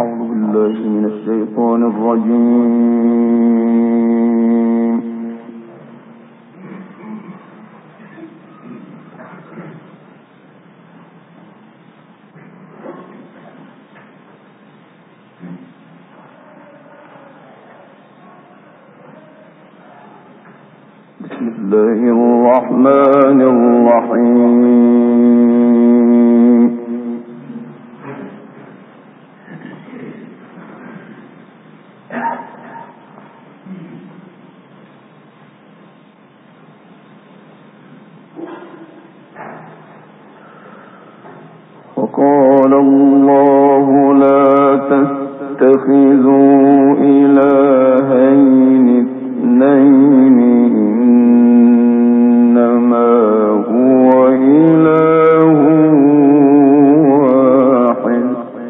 أعوذ بالله من الشيطان الرجيم. بسم الله الرحمن الرحيم. وقال الله لا تتخذوا إلهين اثنين إنما هو إله واحد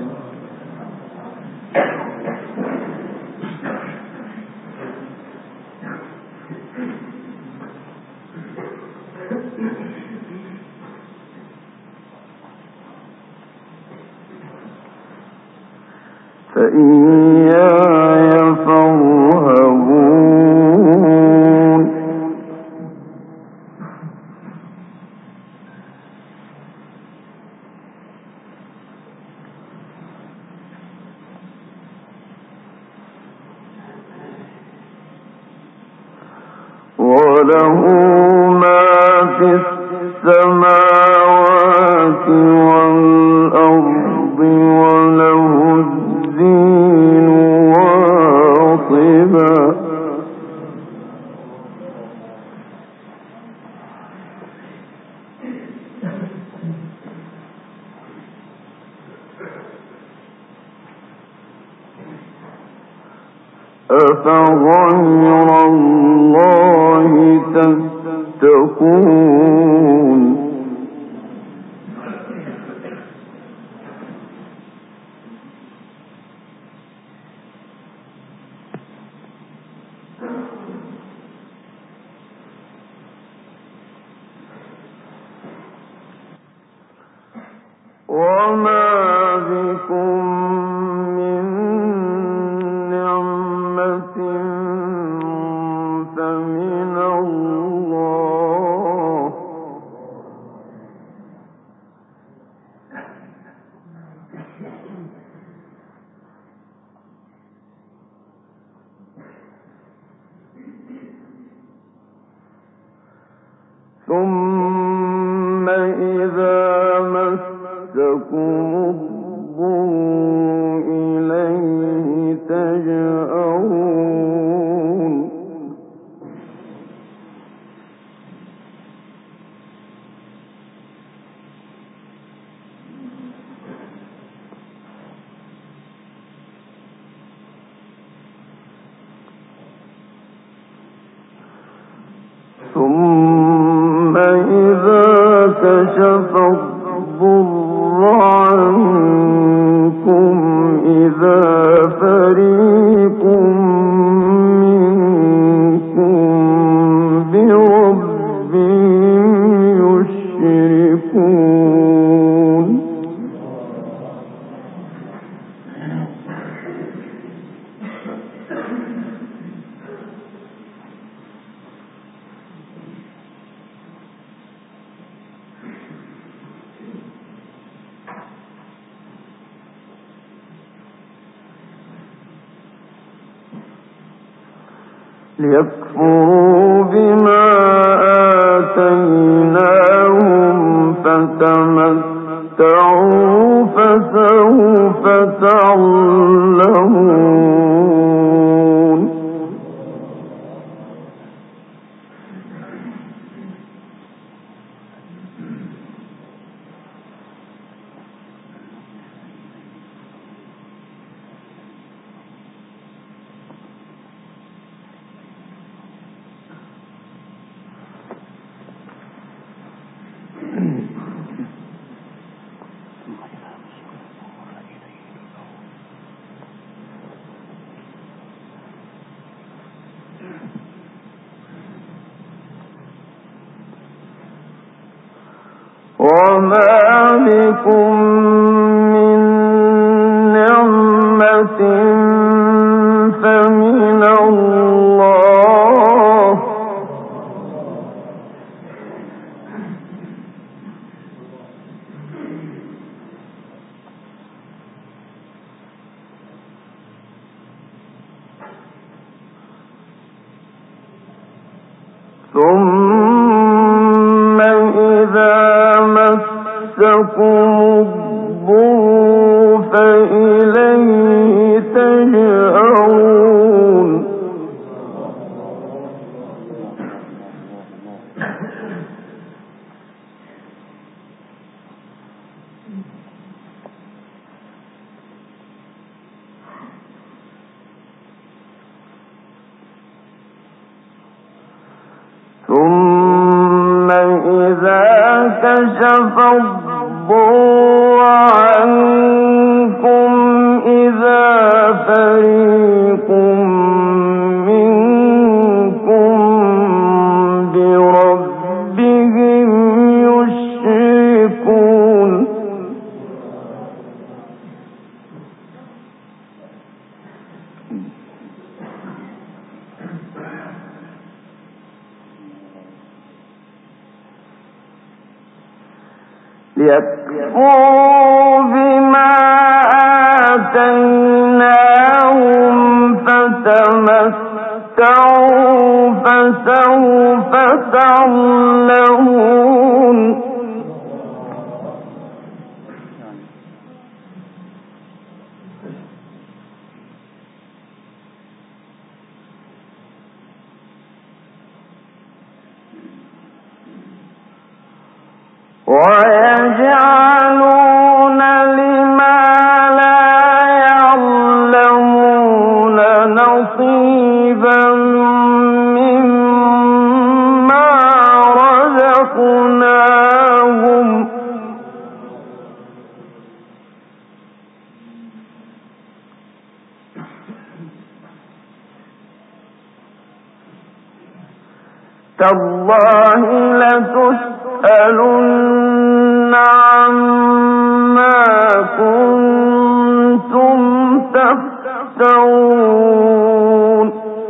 فإياي فارهبون وله ما في السماوات والأرض وله الدين واصبا أفغير الله تتقون وما بكم من نعمة فمن الله ثم إذا مسكم الضر إليه تجأرون ثم إذا كشف الضر عنكم إذا فريق منكم بربهم يشركون ليكفروا بما آتيناهم فتمتعوا فسوف تعلمون وما بكم من نعمة رحمة فمن الله ثم إذا مسكم الضر فإليه تجأرون ثم إذا كشف الضر عنكم إذا فريق منكم بربهم يشركون ليكفروا بما آتيناهم فتمتعوا فسوف تعلمون ويجعلون لما لا يعلمون نصيبا مما رزقناهم تالله لتسألن عما كنتم تفترون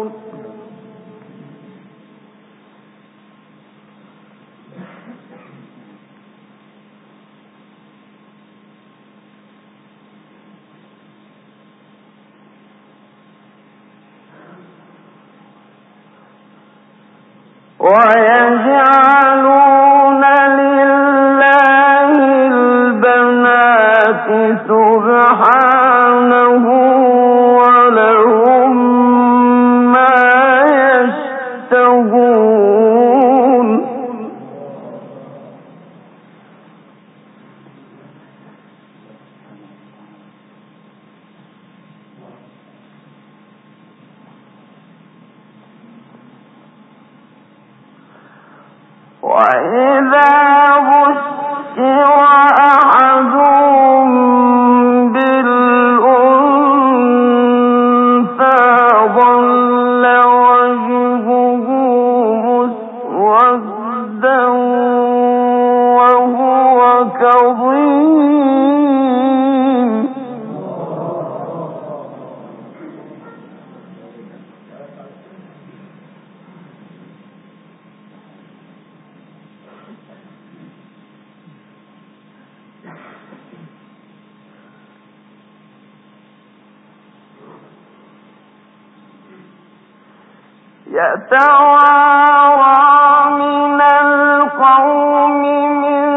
ويجعلون لله البنات سبحانه ولهم ما يشتهون وإذا بشر أحدهم بالأنثى ظل وجهه مسودا وهو كظيم يتوارى من القوم من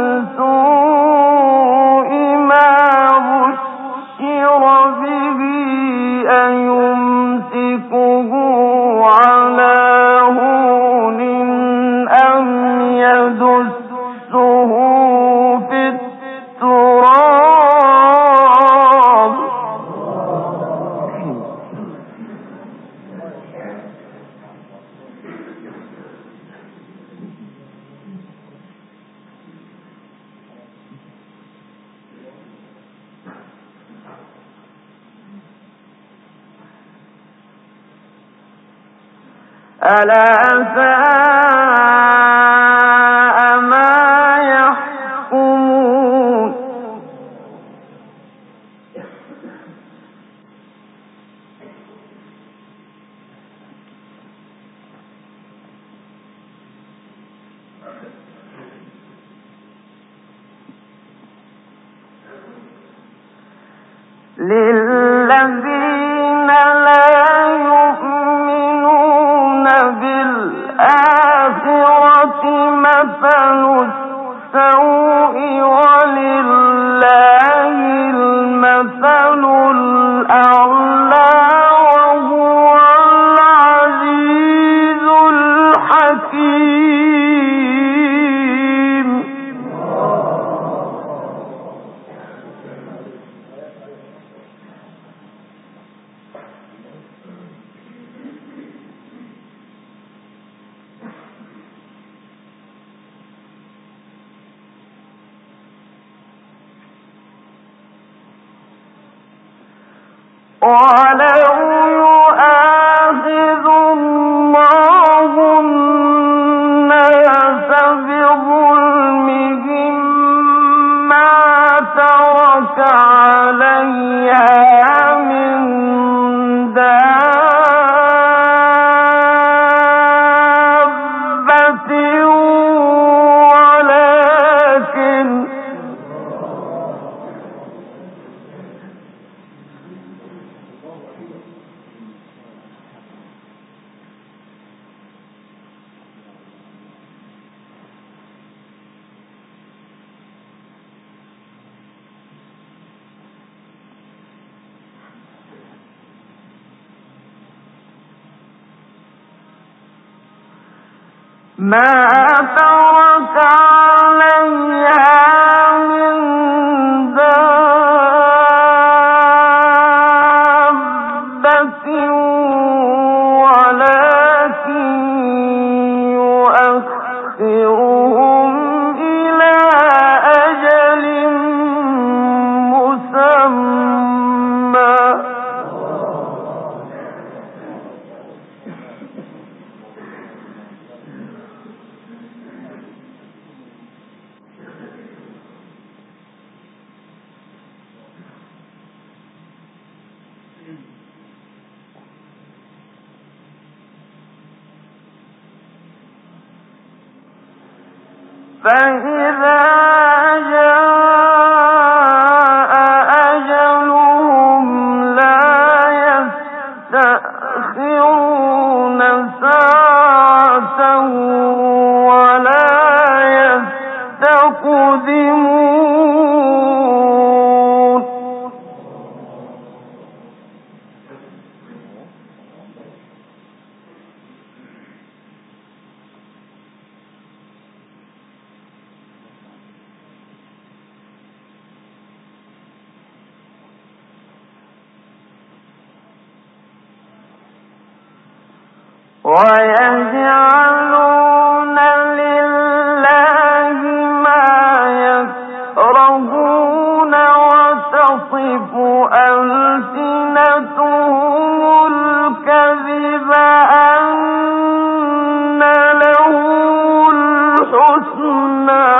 سوء ما بشر به أيمسكه على هون أم يدسه في التراب ألا ساء ما يحكمون للذين لا يؤمنون بالآخرة مثل السوء ولله المثل الأعلى وهو العزيز الحكيم. ولو يؤاخذ الله الناس بظلمهم ما ترك عليها من دابة ولكن ما ترك عليها من دابة ولكن يؤخرهم إلى أجل مسمى. فإذا جاء أجلهم لا يستأخرون ساعة ولا يستقدمون. ويجعلون لله ما يكرهون وتصف ألسنتهم الكذب أن لهم الحسنى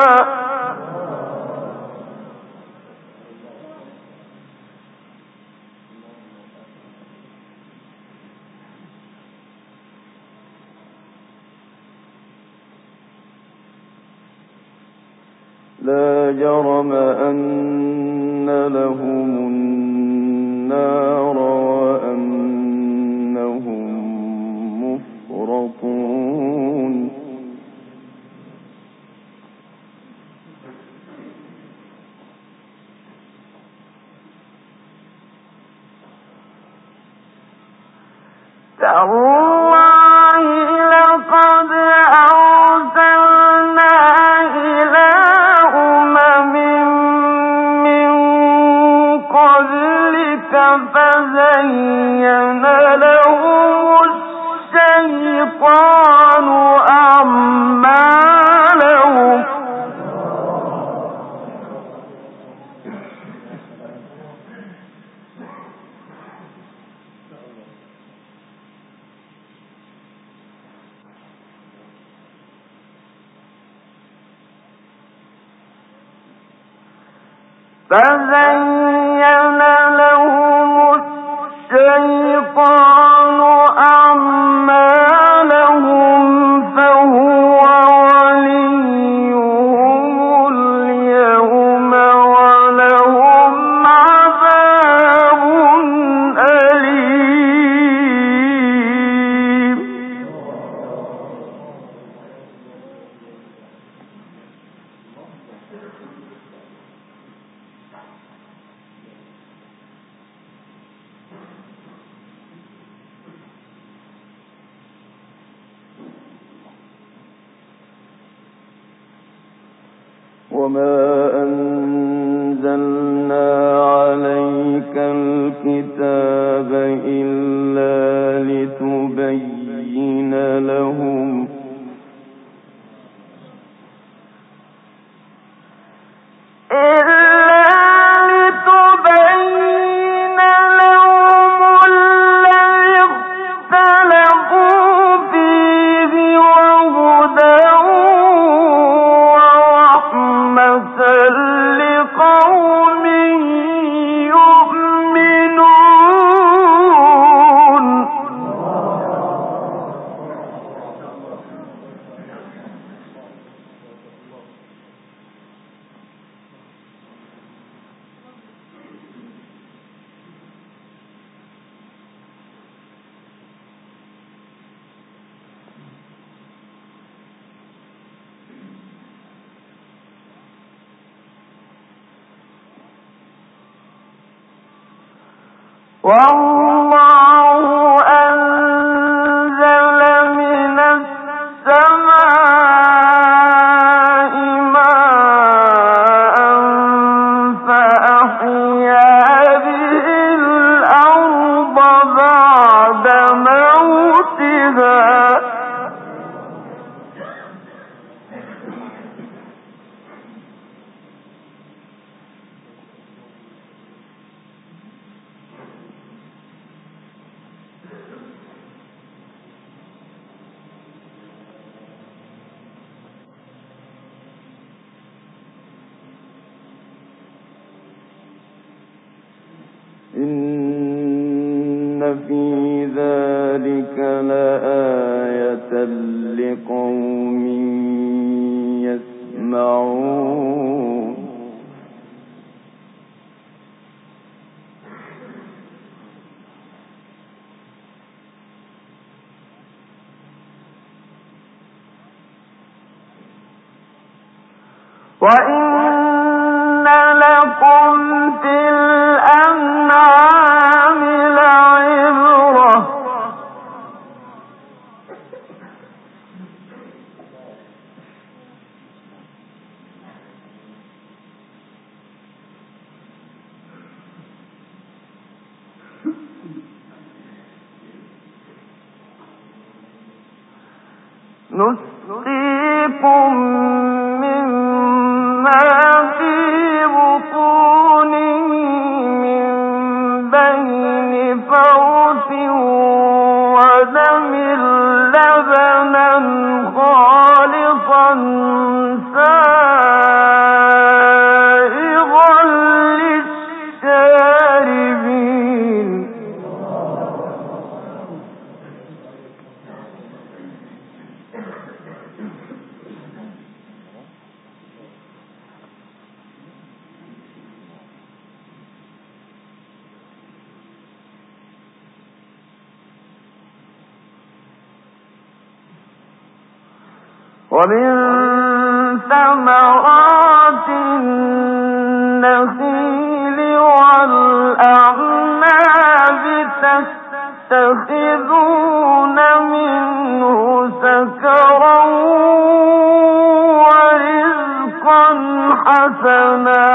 لا جرم أن لهم النار وأنهم مفرطون. تالله لقد أرسلنا إلى أمم من قبلك فزين لهم الشيطان أعمالهم فزين لهم الشيطان أعمالهم فهو وليهم اليوم ولهم عذاب وما أنزلنا عليك الكتاب إلا لتبين لهم والله أنزل من السماء ماء فأحيا به الأرض بعد موتها إن في ذلك لآية لقوم يسمعون وإن لكم في الأنعام لعبرة نسقيكم مما في بطونه من بين فرث ودم لبنا خالصا سائغا للشاربين ومن ثمرات النخيل والأعناب تتخذون منه سكرا ورزقا حسنا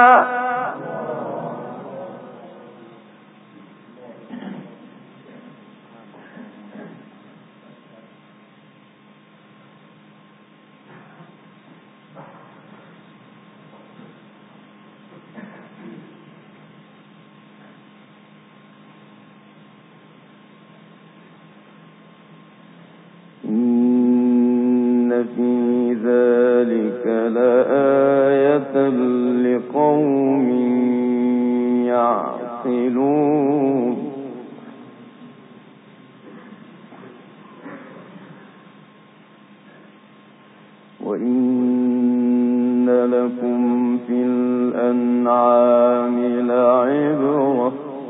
إن في ذلك لآية لقوم يعقلون وإن لكم في الأنعام لعبرة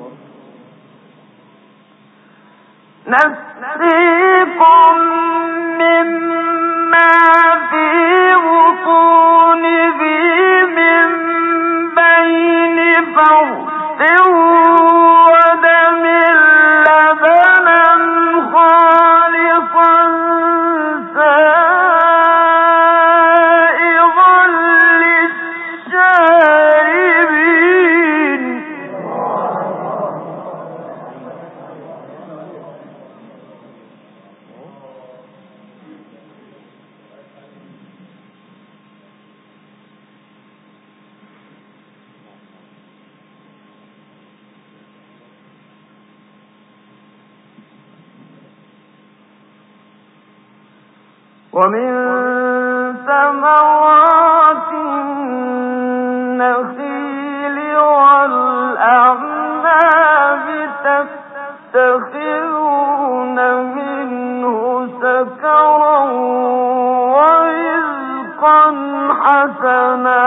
نسقيكم مما في بطونه من بين فرث ودم لبنا خالصا سائغا للشاربين ومن ثمرات النخيل والأعناب تتخذون منه سكرا ورزقا حسنا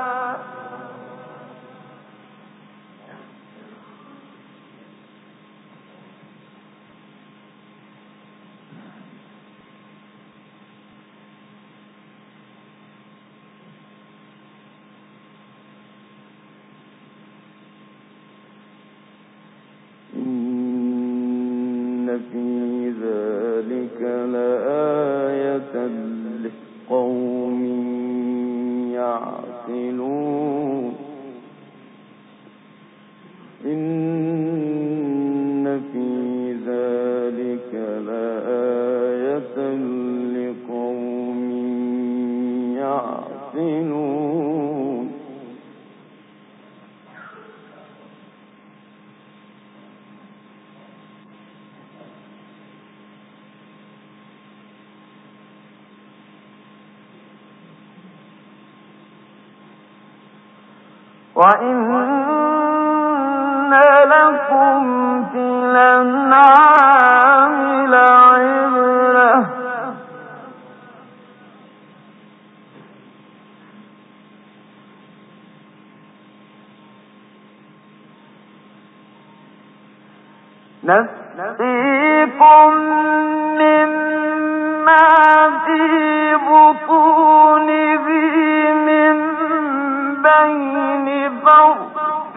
في ذلك لآية لقوم يعقلون إن في ذلك لآية لقوم يعقلون وَإِنَّ لَكُمْ فِي الْأَنْعَامِ لَعِبْرَةً نسقيكم مما في بطونه من بين فرث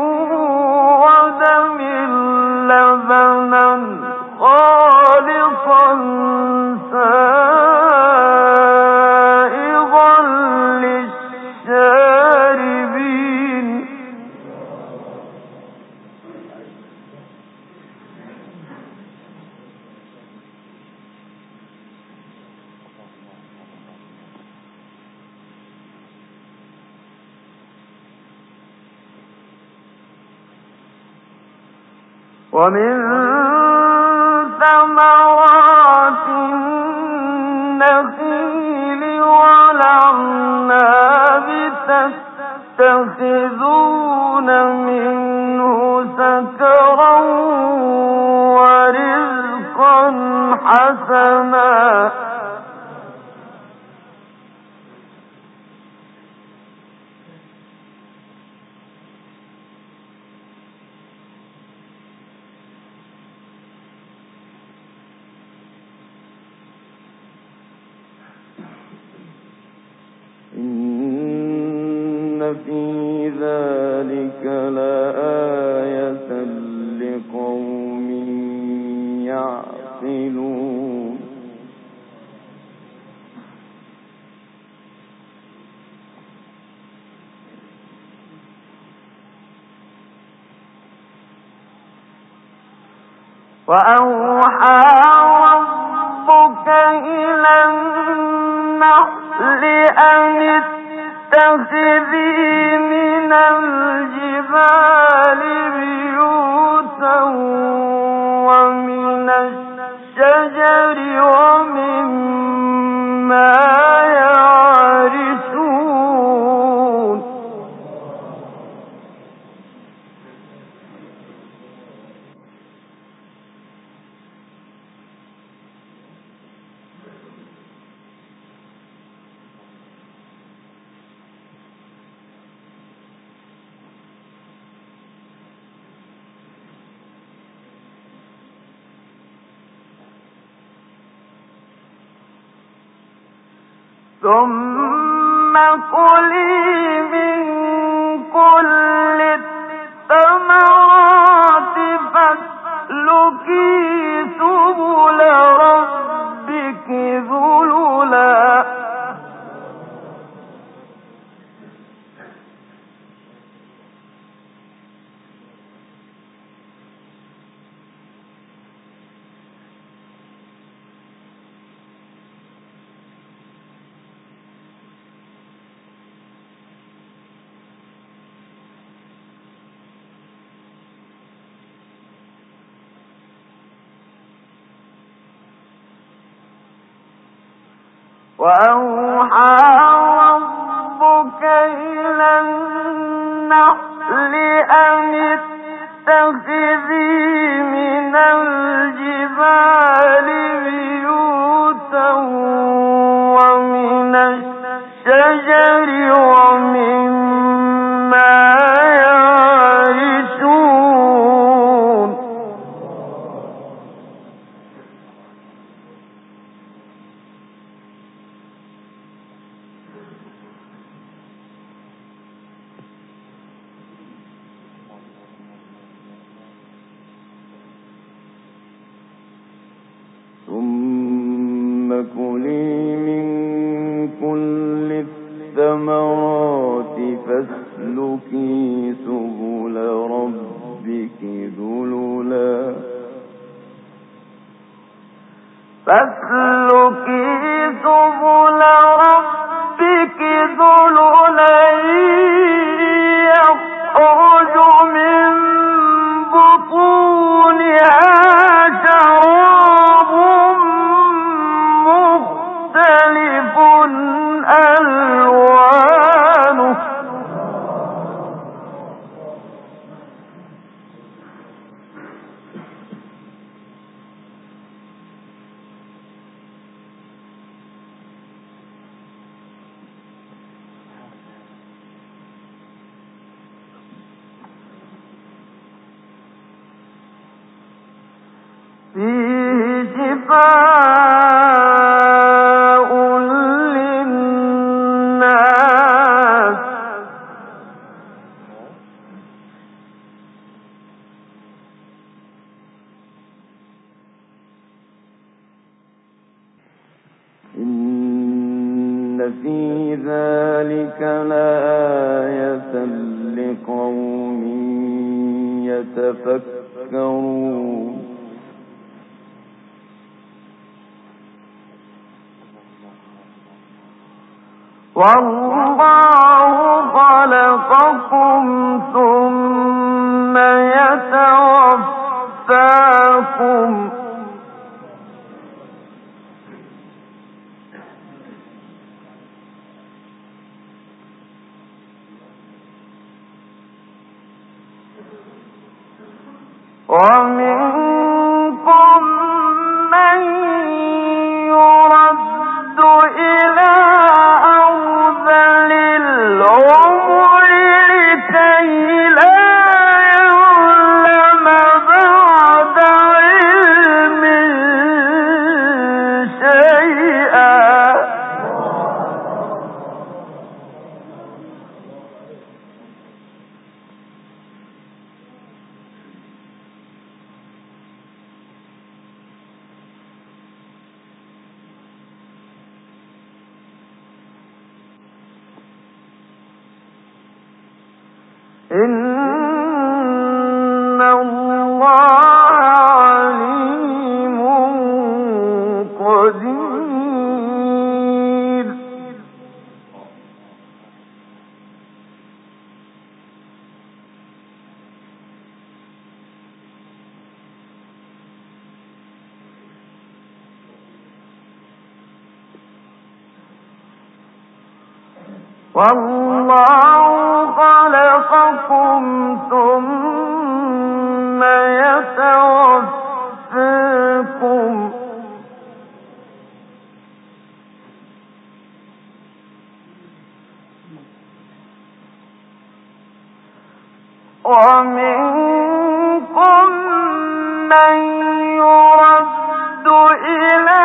ودم لبنا خالصا سائغا للشاربين ومن ثمرات النخيل والأعناب تتخذون منه سكرا ورزقا حسنا إن في ذلك لآية لقوم يعقلون وأوحى ربك إلى النحل أن اتخذي من الجبال بيوتا ومن الشجر ومما يعرشون ثم كلي من كل الثمرات فاسلكي سبل ربك ذللا وأوحى ربك إلى النحل أن اتخذي من الجبال بيوتا ومن الشجر ومما يعرشون ثم كلي من كل الثمرات فاسلكي سبل ربك ذللا يخرج من بطونها شراب مختلف ألوانه فيه شفاء للناس إن في ذلك لآية لقوم يتفكرون والله خلقكم ثم يتوفاكم ومنكم من يرد إلى أرذل العمر لكي لا يعلم بعد علم شيئا إن الله عليم قدير والله خلقكم ثم يتوفاكم ومنكم من يرد إلى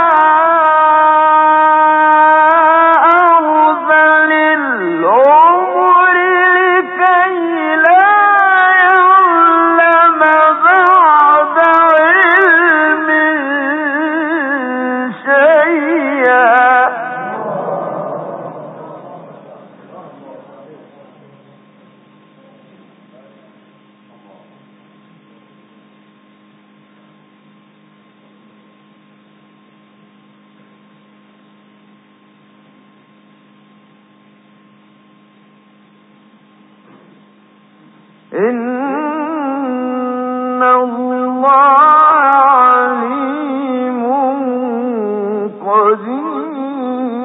إن الله عليم قدير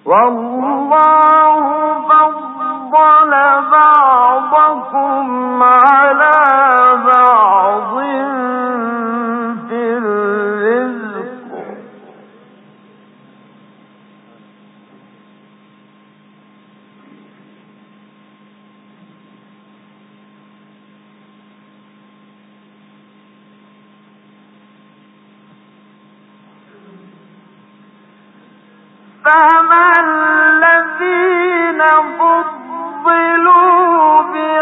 والله فضل بعضكم على بعض في الرزق فما الذين فضلوا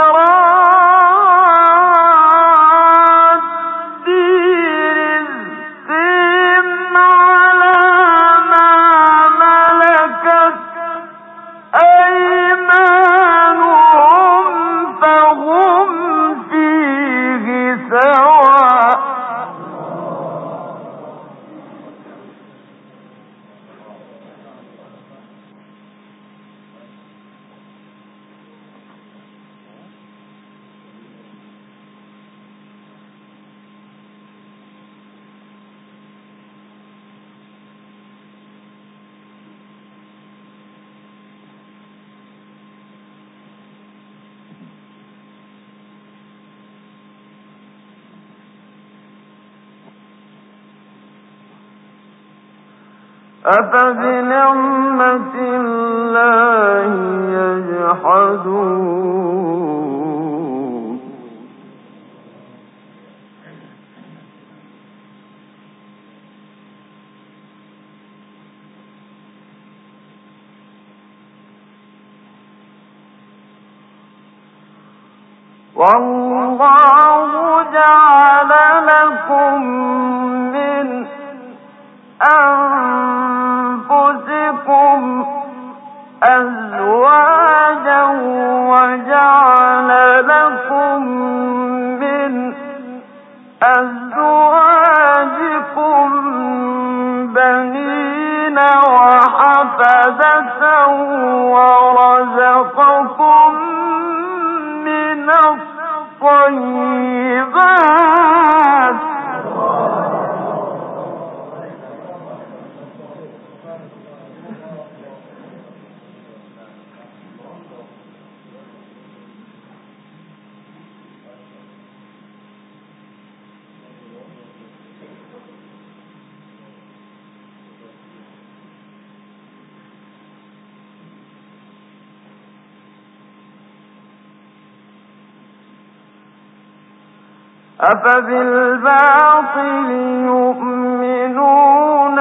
براد رزقهم على ما ملكت أيمانهم فهم فيه سواء أفبنعمة الله يجحدون والله جعل لكم من أنفسكم أزواجا وجعل لكم من أزواجكم بنين وحفدة ورزقكم من الطيبات أفبالباطل يؤمنون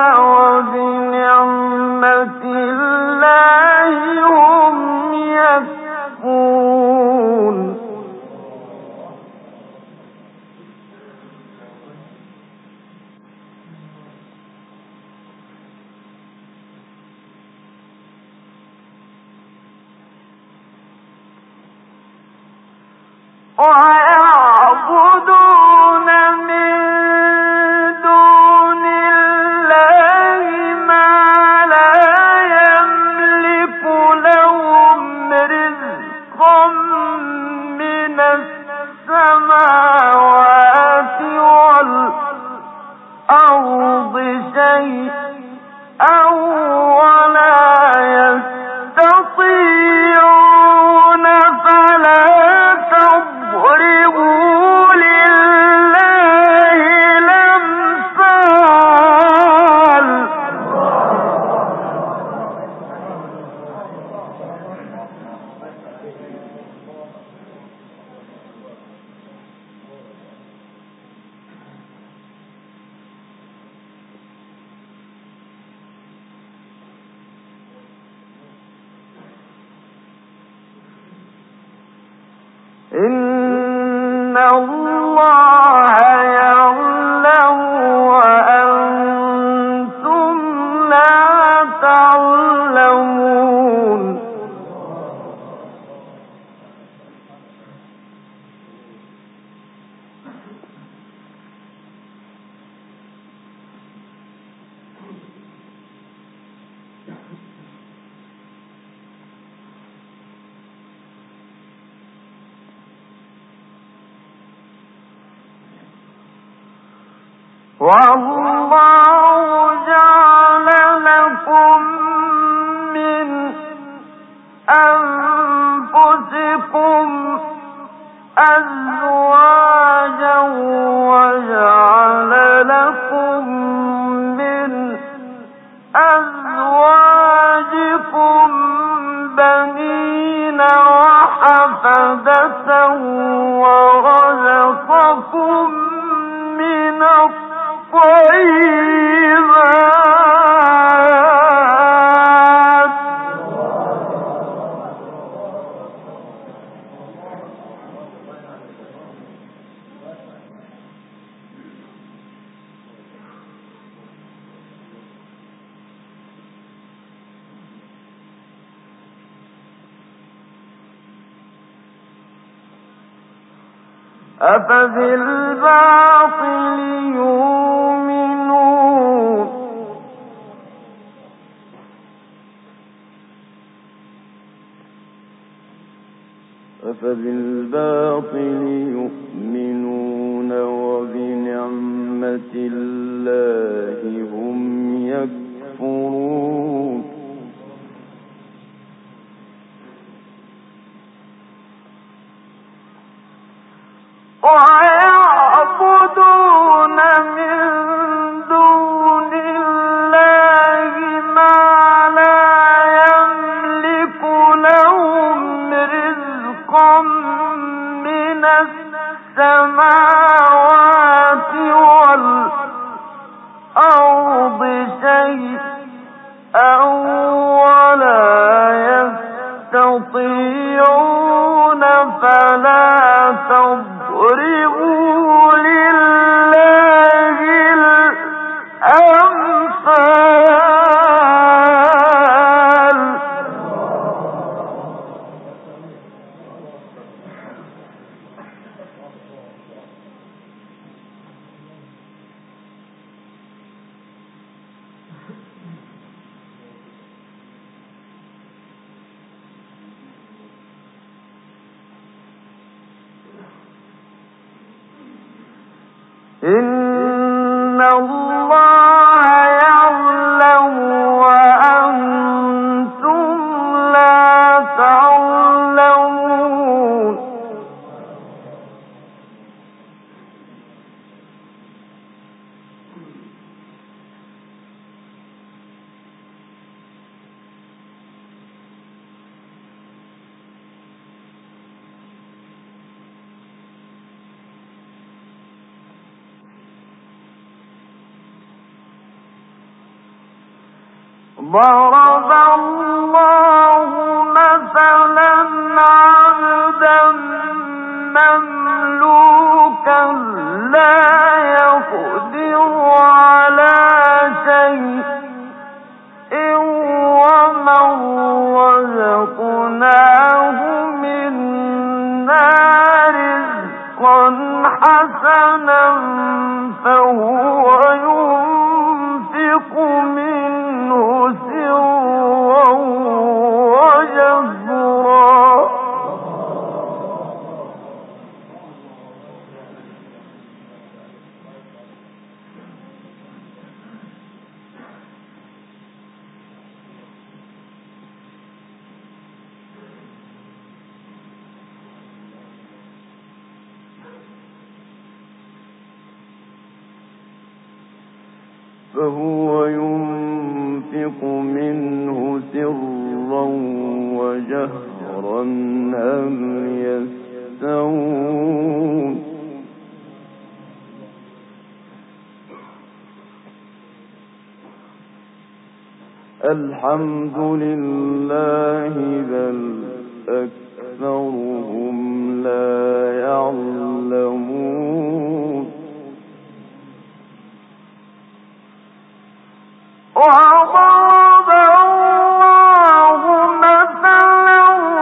وبنعمة الله هم يكفرون ويعبدون من دون الله ما لا يملك لهم رزقا من السماوات والأرض شيئا ولا يستطيعون فلا تضربوا لله الأمثال إن الله يعلم وأنتم لا تعلمون والله جعل لكم من أفبالباطل يؤمنون وبنعمة الله هم يكفرون ويعبدون من دون الله ما لا يملك لهم رزقا من السماوات والأرض شيئا ولا يستطيعون فلا تضربوا لله الأمثال إن الله يعلم وأنتم لا تعلمون ضرب الله مثلا عبدا مملوكا لا يقدر على شيء ومن رزقناه منا رزقا حسنا فهو ينفق منه سرا وجهرا فهو ينفق منه سرا وجهرا هل يستوون الحمد لله بل أكثرهم لا يعلمون وضرب الله مثلا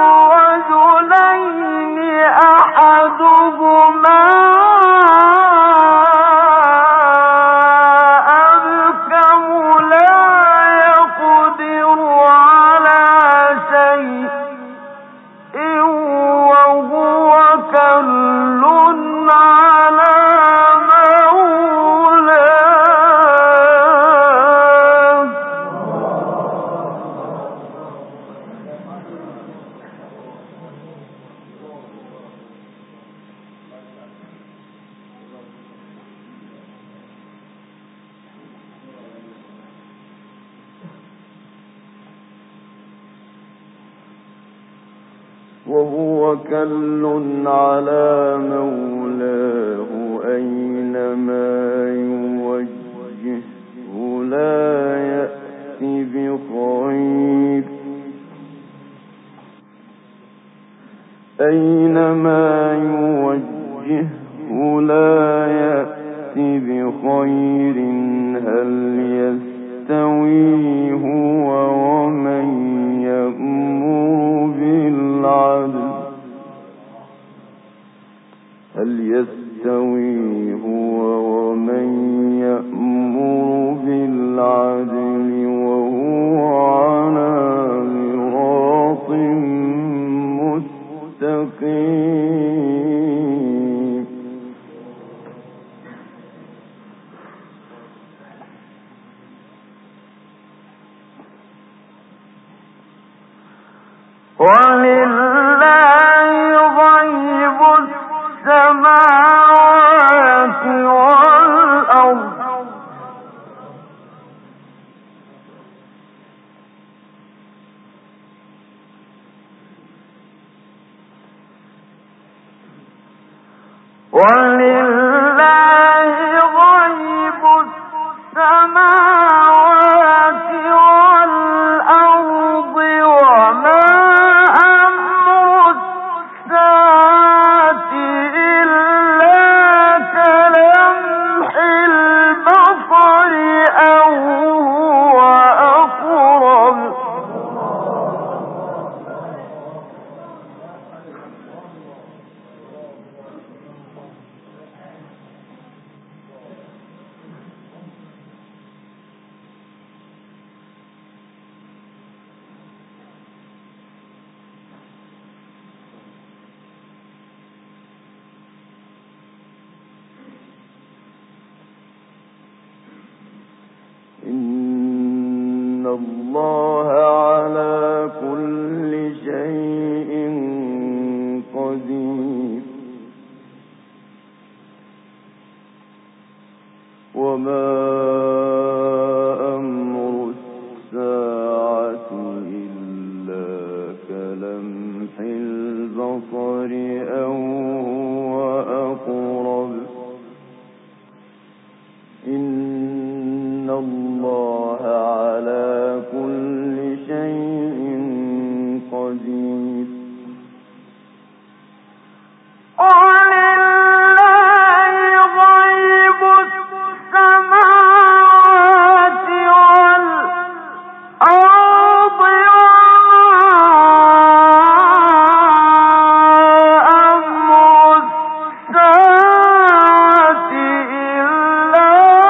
رجلين أحدهما أبكم لا يقدر على شيء وهو كل على وهو كل على مولاه أينما يوجهه لا يأتي بخير أينما يوجهه لا يأتي بخير هل يستوي هو ومن يأمر بالعدل هل ولله غيب السماوات والأرض وما أمر الساعة إلا كلمح البصر أو هو أقرب إن الله على كل شيء قدير وما أمر الساعة إلا كلمح البصر أو هو أقرب إن الله على كل شيء قدير ولله غيب السماوات والأرض وما أمر الساعة إلا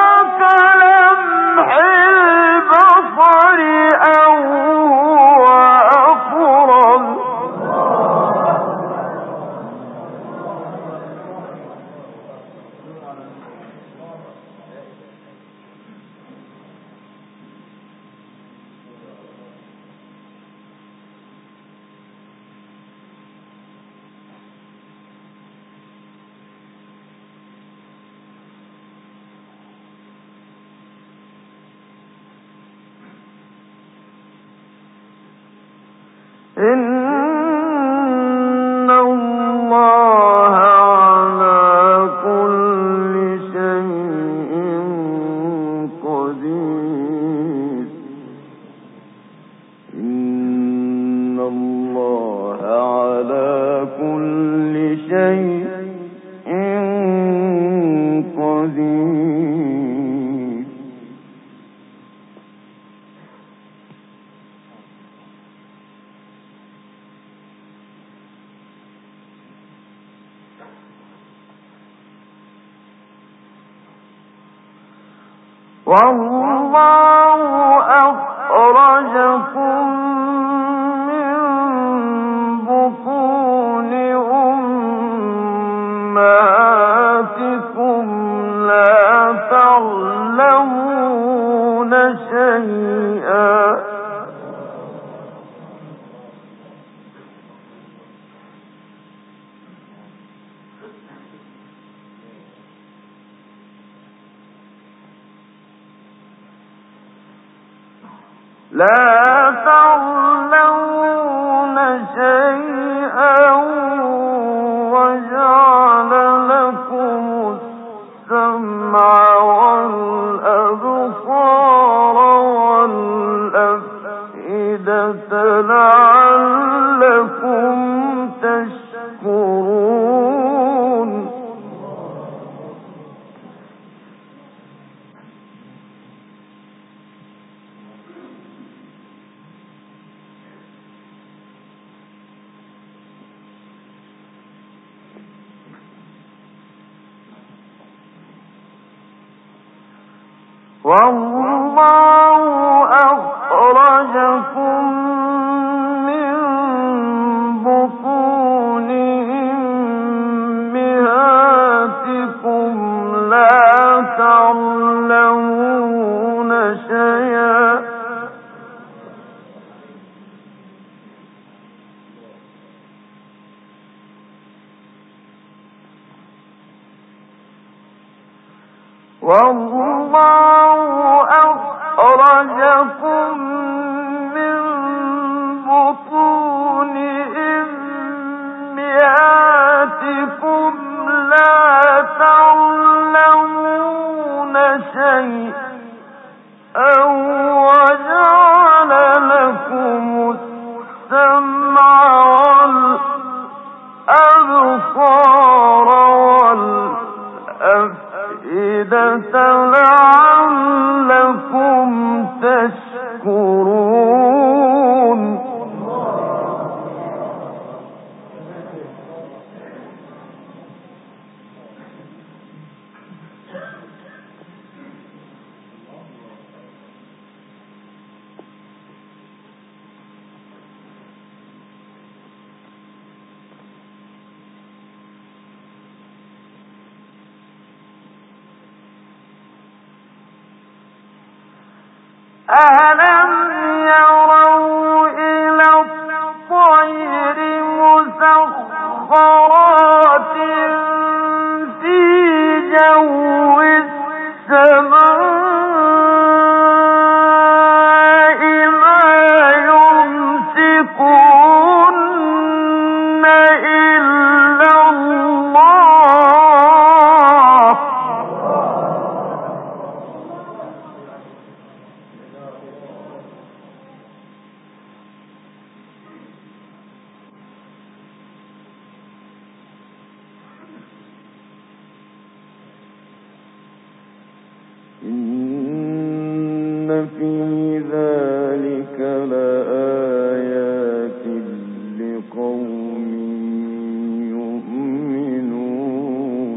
كلمح البصر أو هو أقرب إن الله على كل شيء قدير إن الله على كل شيء قدير والله أخرجكم من بطون أمهاتكم لا تعلمون شيئا وجعل لكم السمع والأبصار والأفئدة لعلكم تشكرون والله أخرجكم من بطون أمهاتكم لا تعلمون شيئا والله أخرجكم من بطون أمهاتكم لا تعلمون شيئا وجعل لكم السمع والأبصار والأفئدة لعلكم تشكرون. أَلَمْ يَرَوْا إِلَى الطَّيْرِ مُسَخَّرَاتٍ فِي جَوِّ السَّمَاءِ مَا يُمْسِكُهُنَّ إِلَّا اللَّهُ إن في ذلك لآيات لقوم يؤمنون.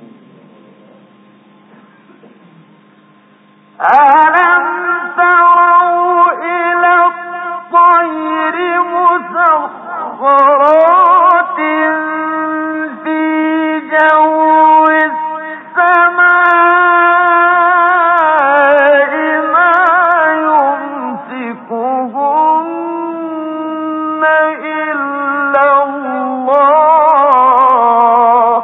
أَلَمْ تَرَوْا إِلَى الطَّيْرِ مُسَخَّرَاتٍ فِي جَوِّ السَّمَاءِ مَا يُمْسِكُهُنَّ إِلَّا اللَّهُ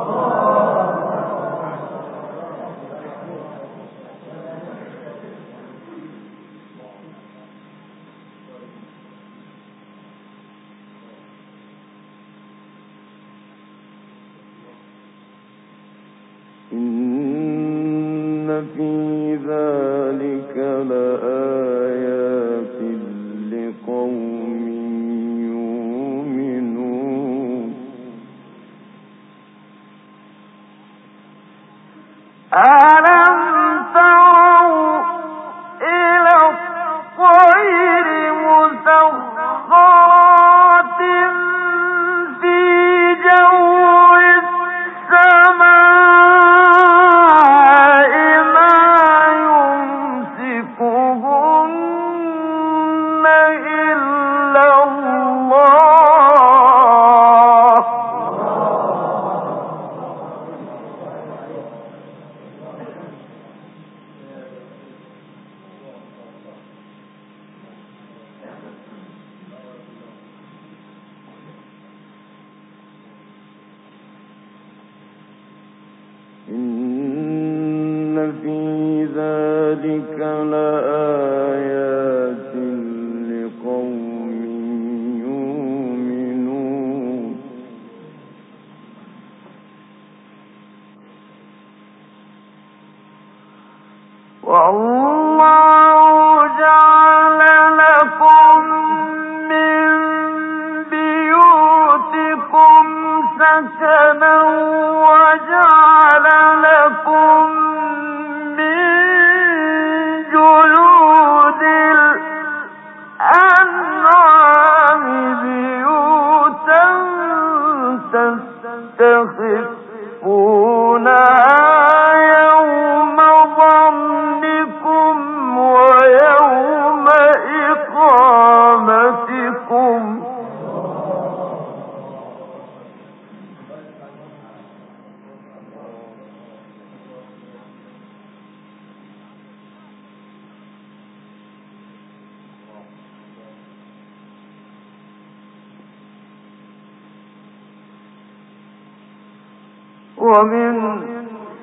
إن في ذلك لآيات لقوم يؤمنون. أَلَمْ تَرَوْا إِلَى الطَّيْرِ مُسَخَّرَاتٍ فِي جَوِّ السَّمَاءِ مَا يُمْسِكُهُنَّ إِلَّا اللَّهُ إن في ذلك لآيات لقوم يؤمنون. والله جعل لكم من بيوتكم سكنا وجعل لكم من جلود الأنعام بيوتا تستخفونها يوم ظنكم ويوم إقامتكم ومن أصل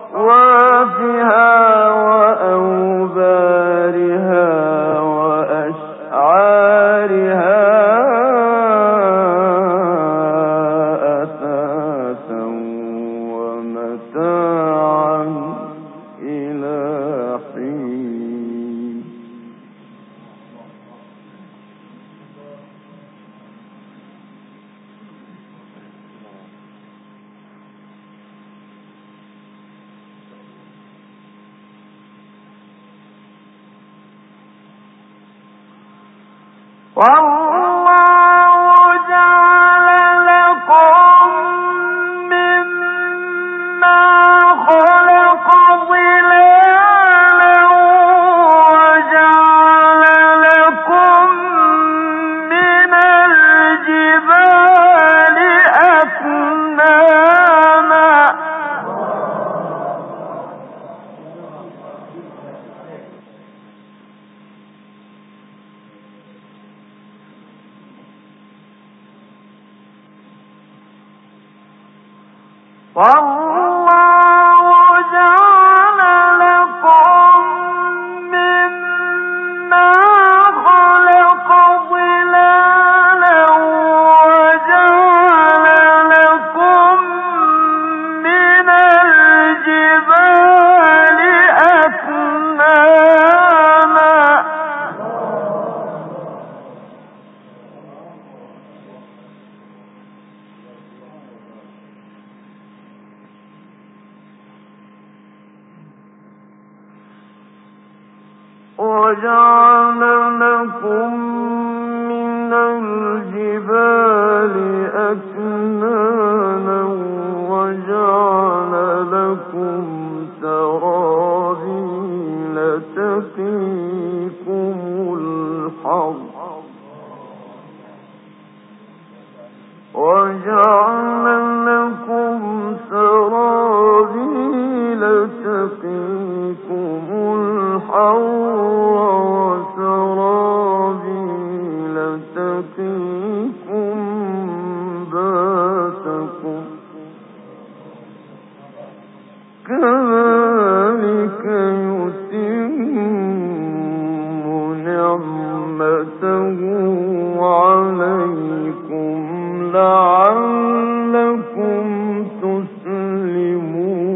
وجعل لكم من الجبال أكنانا وجعل لكم سرابيل تقيكم الحر وجعل لكم سرابيل تقيكم الحر وسرابيل تقيكم باسكم